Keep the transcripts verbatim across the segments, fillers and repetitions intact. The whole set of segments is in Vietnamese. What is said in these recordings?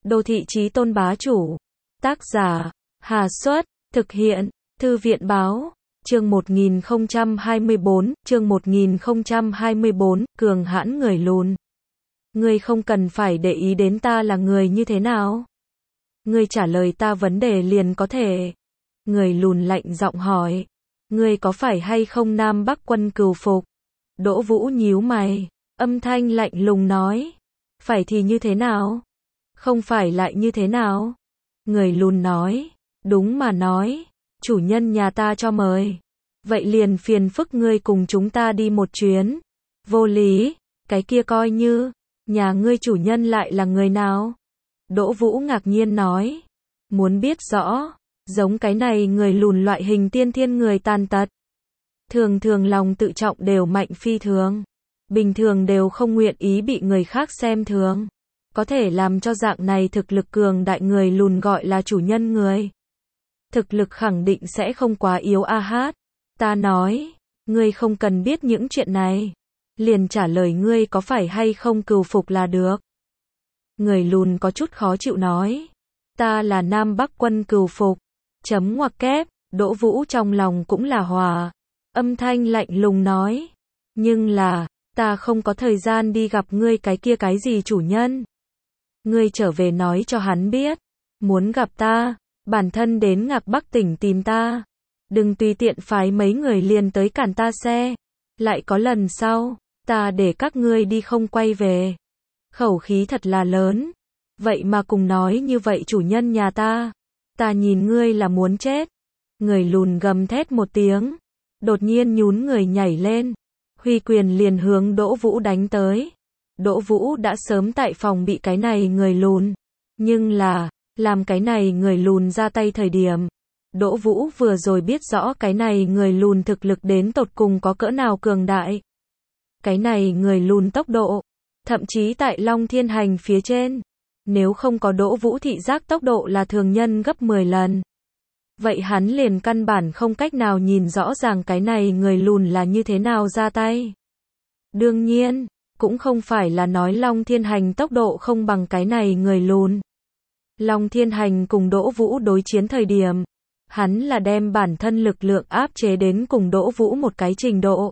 Đô thị chí tôn bá chủ. Tác giả, Hà Xuất, thực hiện, Thư viện báo, chương một nghìn không trăm hai mươi bốn, chương một nghìn không trăm hai mươi bốn, cường hãn người lùn. Ngươi không cần phải để ý đến ta là người như thế nào. Ngươi trả lời ta vấn đề liền có thể. Người lùn lạnh giọng hỏi. Ngươi có phải hay không Nam Bắc quân cừu phục? Đỗ Vũ nhíu mày, âm thanh lạnh lùng nói. Phải thì như thế nào? Không phải lại như thế nào? Người lùn nói. Đúng mà nói, chủ nhân nhà ta cho mời. Vậy liền phiền phức ngươi cùng chúng ta đi một chuyến. Vô lý, cái kia coi như, nhà ngươi chủ nhân lại là người nào? Đỗ Vũ ngạc nhiên nói. Muốn biết rõ, giống cái này người lùn loại hình tiên thiên người tàn tật. Thường thường lòng tự trọng đều mạnh phi thường. Bình thường đều không nguyện ý bị người khác xem thường. Có thể làm cho dạng này thực lực cường đại người lùn gọi là chủ nhân người. Thực lực khẳng định sẽ không quá yếu a hát. Ta nói, ngươi không cần biết những chuyện này. Liền trả lời ngươi có phải hay không cừu phục là được. Người lùn có chút khó chịu nói. Ta là Nam Bắc quân cừu phục. Chấm ngoặc kép, Đỗ Vũ trong lòng cũng là hòa. Âm thanh lạnh lùng nói. Nhưng là, ta không có thời gian đi gặp ngươi cái kia cái gì chủ nhân. Ngươi trở về nói cho hắn biết. Muốn gặp ta, bản thân đến Ngạc Bắc tỉnh tìm ta. Đừng tùy tiện phái mấy người liền tới cản ta xe. Lại có lần sau, ta để các ngươi đi không quay về. Khẩu khí thật là lớn. Vậy mà cùng nói như vậy chủ nhân nhà ta. Ta nhìn ngươi là muốn chết. Người lùn gầm thét một tiếng. Đột nhiên nhún người nhảy lên. Huy quyền liền hướng Đỗ Vũ đánh tới. Đỗ Vũ đã sớm tại phòng bị cái này người lùn. Nhưng là, làm cái này người lùn ra tay thời điểm. Đỗ Vũ vừa rồi biết rõ cái này người lùn thực lực đến tột cùng có cỡ nào cường đại. Cái này người lùn tốc độ, thậm chí tại Long Thiên Hành phía trên. Nếu không có Đỗ Vũ thị giác tốc độ là thường nhân gấp mười lần. Vậy hắn liền căn bản không cách nào nhìn rõ ràng cái này người lùn là như thế nào ra tay. Đương nhiên, cũng không phải là nói Long Thiên Hành tốc độ không bằng cái này người lùn. Long Thiên Hành cùng Đỗ Vũ đối chiến thời điểm, hắn là đem bản thân lực lượng áp chế đến cùng Đỗ Vũ một cái trình độ.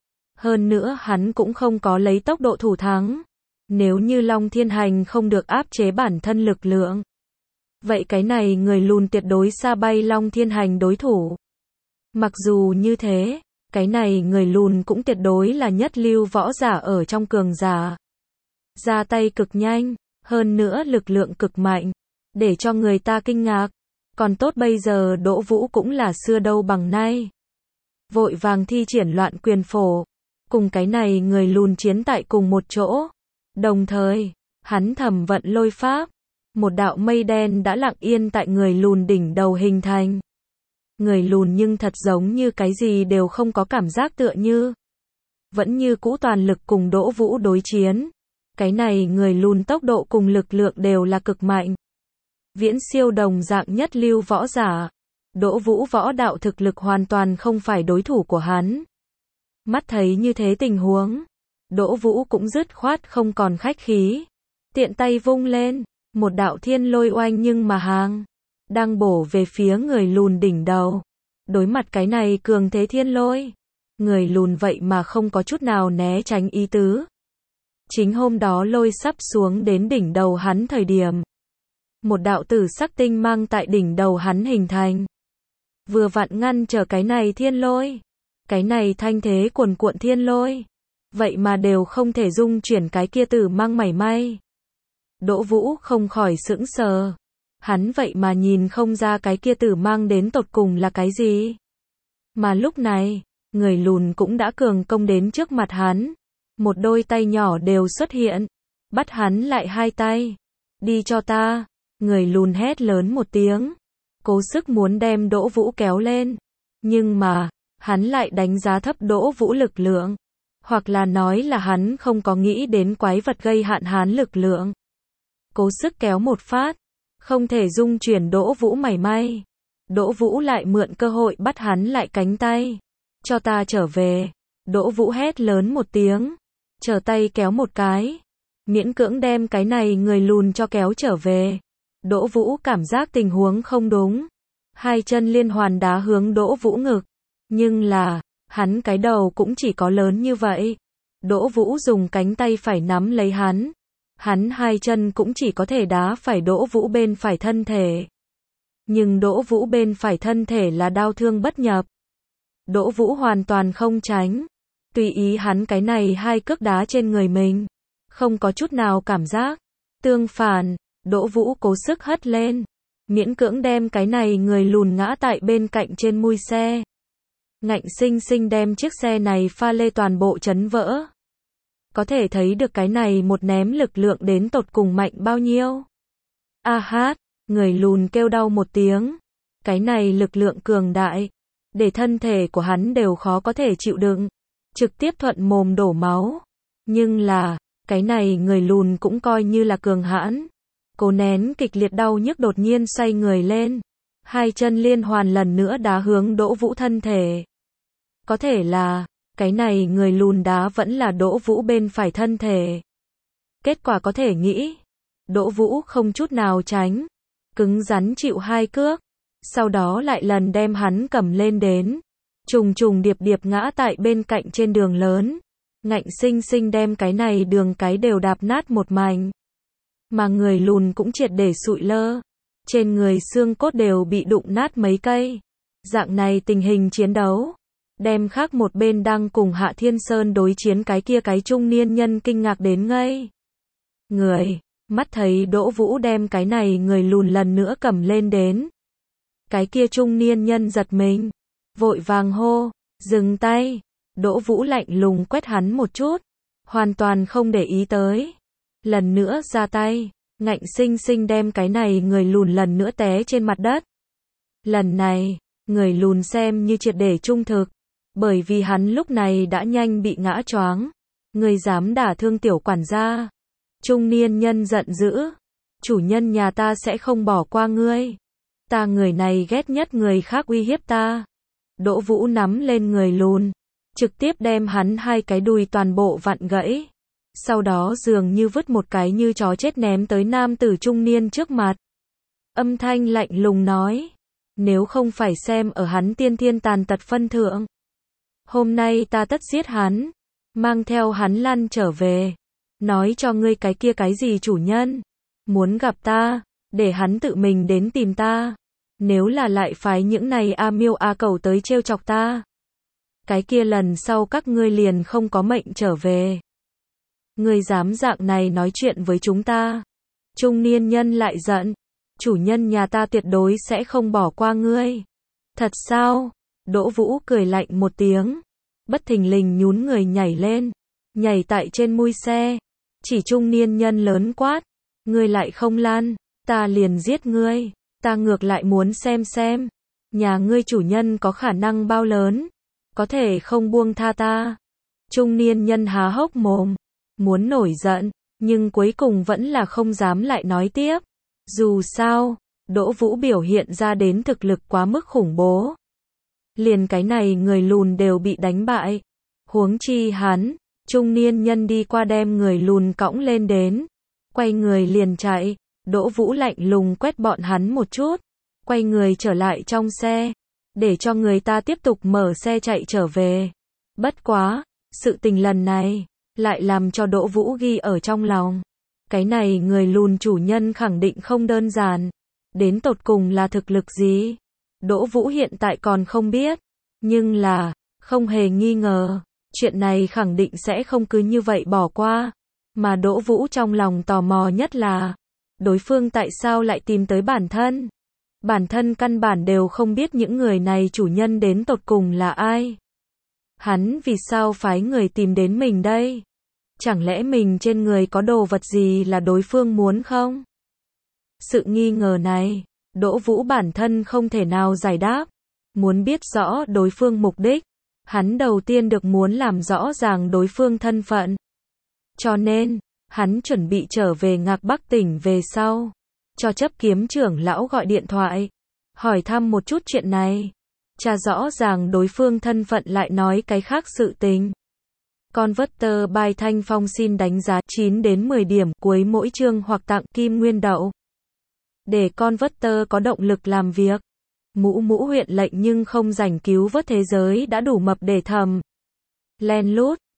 Hơn nữa hắn cũng không có lấy tốc độ thủ thắng. Nếu như Long Thiên Hành không được áp chế bản thân lực lượng, vậy cái này người lùn tuyệt đối xa bay Long Thiên Hành đối thủ. Mặc dù như thế, cái này người lùn cũng tuyệt đối là nhất lưu võ giả ở trong cường giả. Ra tay cực nhanh, hơn nữa lực lượng cực mạnh, để cho người ta kinh ngạc. Còn tốt bây giờ Đỗ Vũ cũng là xưa đâu bằng nay. Vội vàng thi triển loạn quyền phổ, cùng cái này người lùn chiến tại cùng một chỗ. Đồng thời, hắn thầm vận lôi pháp. Một đạo mây đen đã lặng yên tại người lùn đỉnh đầu hình thành. Người lùn nhưng thật giống như cái gì đều không có cảm giác tựa như. Vẫn như cũ toàn lực cùng Đỗ Vũ đối chiến. Cái này người lùn tốc độ cùng lực lượng đều là cực mạnh. Viễn siêu đồng dạng nhất lưu võ giả. Đỗ Vũ võ đạo thực lực hoàn toàn không phải đối thủ của hắn. Mắt thấy như thế tình huống, Đỗ Vũ cũng dứt khoát không còn khách khí. Tiện tay vung lên, một đạo thiên lôi oanh nhưng mà hàng. Đang bổ về phía người lùn đỉnh đầu. Đối mặt cái này cường thế thiên lôi. Người lùn vậy mà không có chút nào né tránh ý tứ. Chính hôm đó lôi sắp xuống đến đỉnh đầu hắn thời điểm. Một đạo tử sắc tinh mang tại đỉnh đầu hắn hình thành. Vừa vặn ngăn trở cái này thiên lôi. Cái này thanh thế cuồn cuộn thiên lôi. Vậy mà đều không thể dung chuyển cái kia tử mang mảy may. Đỗ Vũ không khỏi sững sờ. Hắn vậy mà nhìn không ra cái kia tử mang đến tột cùng là cái gì. Mà lúc này, người lùn cũng đã cường công đến trước mặt hắn. Một đôi tay nhỏ đều xuất hiện. Bắt hắn lại hai tay. Đi cho ta. Người lùn hét lớn một tiếng. Cố sức muốn đem Đỗ Vũ kéo lên. Nhưng mà, hắn lại đánh giá thấp Đỗ Vũ lực lượng. Hoặc là nói là hắn không có nghĩ đến quái vật gây hạn hán lực lượng. Cố sức kéo một phát. Không thể dung chuyển Đỗ Vũ mảy may. Đỗ Vũ lại mượn cơ hội bắt hắn lại cánh tay. Cho ta trở về. Đỗ Vũ hét lớn một tiếng. Trở tay kéo một cái. miễn cưỡng đem cái này người lùn cho kéo trở về. Đỗ Vũ cảm giác tình huống không đúng. Hai chân liên hoàn đá hướng Đỗ Vũ ngực. Nhưng là, hắn cái đầu cũng chỉ có lớn như vậy. Đỗ Vũ dùng cánh tay phải nắm lấy hắn. Hắn hai chân cũng chỉ có thể đá phải Đỗ Vũ bên phải thân thể. Nhưng Đỗ Vũ bên phải thân thể là đau thương bất nhập. Đỗ Vũ hoàn toàn không tránh. Tùy ý hắn cái này hai cước đá trên người mình. Không có chút nào cảm giác. Tương phản, Đỗ Vũ cố sức hất lên. Miễn cưỡng đem cái này người lùn ngã tại bên cạnh trên mui xe. Ngạnh sinh sinh đem chiếc xe này pha lê toàn bộ chấn vỡ. Có thể thấy được cái này một ném lực lượng đến tột cùng mạnh bao nhiêu. A hát, người lùn kêu đau một tiếng. Cái này lực lượng cường đại, để thân thể của hắn đều khó có thể chịu đựng. Trực tiếp thuận mồm đổ máu. Nhưng là, cái này người lùn cũng coi như là cường hãn. Cố nén kịch liệt đau nhức đột nhiên xoay người lên. Hai chân liên hoàn lần nữa đá hướng Đỗ Vũ thân thể. Có thể là, cái này người lùn đá vẫn là Đỗ Vũ bên phải thân thể. Kết quả có thể nghĩ, Đỗ Vũ không chút nào tránh, cứng rắn chịu hai cước, sau đó lại lần đem hắn cầm lên đến, trùng trùng điệp điệp ngã tại bên cạnh trên đường lớn, ngạnh sinh sinh đem cái này đường cái đều đạp nát một mảnh. Mà người lùn cũng triệt để sụi lơ, trên người xương cốt đều bị đụng nát mấy cây. Dạng này tình hình chiến đấu, đem khác một bên đang cùng Hạ Thiên Sơn đối chiến cái kia cái trung niên nhân kinh ngạc đến ngây người, mắt thấy Đỗ Vũ đem cái này người lùn lần nữa cầm lên đến. Cái kia trung niên nhân giật mình, vội vàng hô, dừng tay. Đỗ Vũ lạnh lùng quét hắn một chút, hoàn toàn không để ý tới. Lần nữa ra tay, ngạnh sinh sinh đem cái này người lùn lần nữa té trên mặt đất. Lần này, người lùn xem như triệt để trung thực, bởi vì hắn lúc này đã nhanh bị ngã choáng. Ngươi dám đả thương tiểu quản gia? Trung niên nhân giận dữ, chủ nhân nhà ta sẽ không bỏ qua ngươi. Ta người này ghét nhất người khác uy hiếp ta. Đỗ Vũ nắm lên người lùn, trực tiếp đem hắn hai cái đùi toàn bộ vặn gãy. Sau đó dường như vứt một cái như chó chết ném tới nam tử trung niên trước mặt. Âm thanh lạnh lùng nói, nếu không phải xem ở hắn tiên thiên tàn tật phân thượng, hôm nay ta tất giết hắn, mang theo hắn lăn trở về, nói cho ngươi cái kia cái gì chủ nhân, muốn gặp ta, để hắn tự mình đến tìm ta, nếu là lại phái những này A Miêu A Cẩu tới trêu chọc ta, cái kia lần sau các ngươi liền không có mệnh trở về. Ngươi dám dạng này nói chuyện với chúng ta? Trung niên nhân lại giận, chủ nhân nhà ta tuyệt đối sẽ không bỏ qua ngươi. Thật sao? Đỗ Vũ cười lạnh một tiếng, bất thình lình nhún người nhảy lên, nhảy tại trên mui xe, chỉ trung niên nhân lớn quát, ngươi lại không lăn, ta liền giết ngươi, ta ngược lại muốn xem xem, nhà ngươi chủ nhân có khả năng bao lớn, có thể không buông tha ta. Trung niên nhân há hốc mồm, muốn nổi giận, nhưng cuối cùng vẫn là không dám lại nói tiếp. Dù sao, Đỗ Vũ biểu hiện ra đến thực lực quá mức khủng bố. Liền cái này người lùn đều bị đánh bại. Huống chi hắn, trung niên nhân đi qua đem người lùn cõng lên đến. Quay người liền chạy, Đỗ Vũ lạnh lùng quét bọn hắn một chút. Quay người trở lại trong xe, để cho người ta tiếp tục mở xe chạy trở về. Bất quá, sự tình lần này lại làm cho Đỗ Vũ ghi ở trong lòng. Cái này người lùn chủ nhân khẳng định không đơn giản. Đến tột cùng là thực lực gì? Đỗ Vũ hiện tại còn không biết. Nhưng là, không hề nghi ngờ, chuyện này khẳng định sẽ không cứ như vậy bỏ qua. Mà Đỗ Vũ trong lòng tò mò nhất là, đối phương tại sao lại tìm tới bản thân? Bản thân căn bản đều không biết những người này chủ nhân đến tột cùng là ai. Hắn vì sao phái người tìm đến mình đây? Chẳng lẽ mình trên người có đồ vật gì là đối phương muốn không? Sự nghi ngờ này, Đỗ Vũ bản thân không thể nào giải đáp. Muốn biết rõ đối phương mục đích, hắn đầu tiên được muốn làm rõ ràng đối phương thân phận. Cho nên, hắn chuẩn bị trở về Ngạc Bắc tỉnh về sau, cho chấp kiếm trưởng lão gọi điện thoại, hỏi thăm một chút chuyện này, tra rõ ràng đối phương thân phận lại nói cái khác sự tình. Converter by Thanh Phong xin đánh giá chín đến mười điểm cuối mỗi chương hoặc tặng kim nguyên đậu. Để Converter có động lực làm việc. Mũ mũ huyện lệnh nhưng không rảnh cứu vớt thế giới đã đủ mập để thầm. Len lút.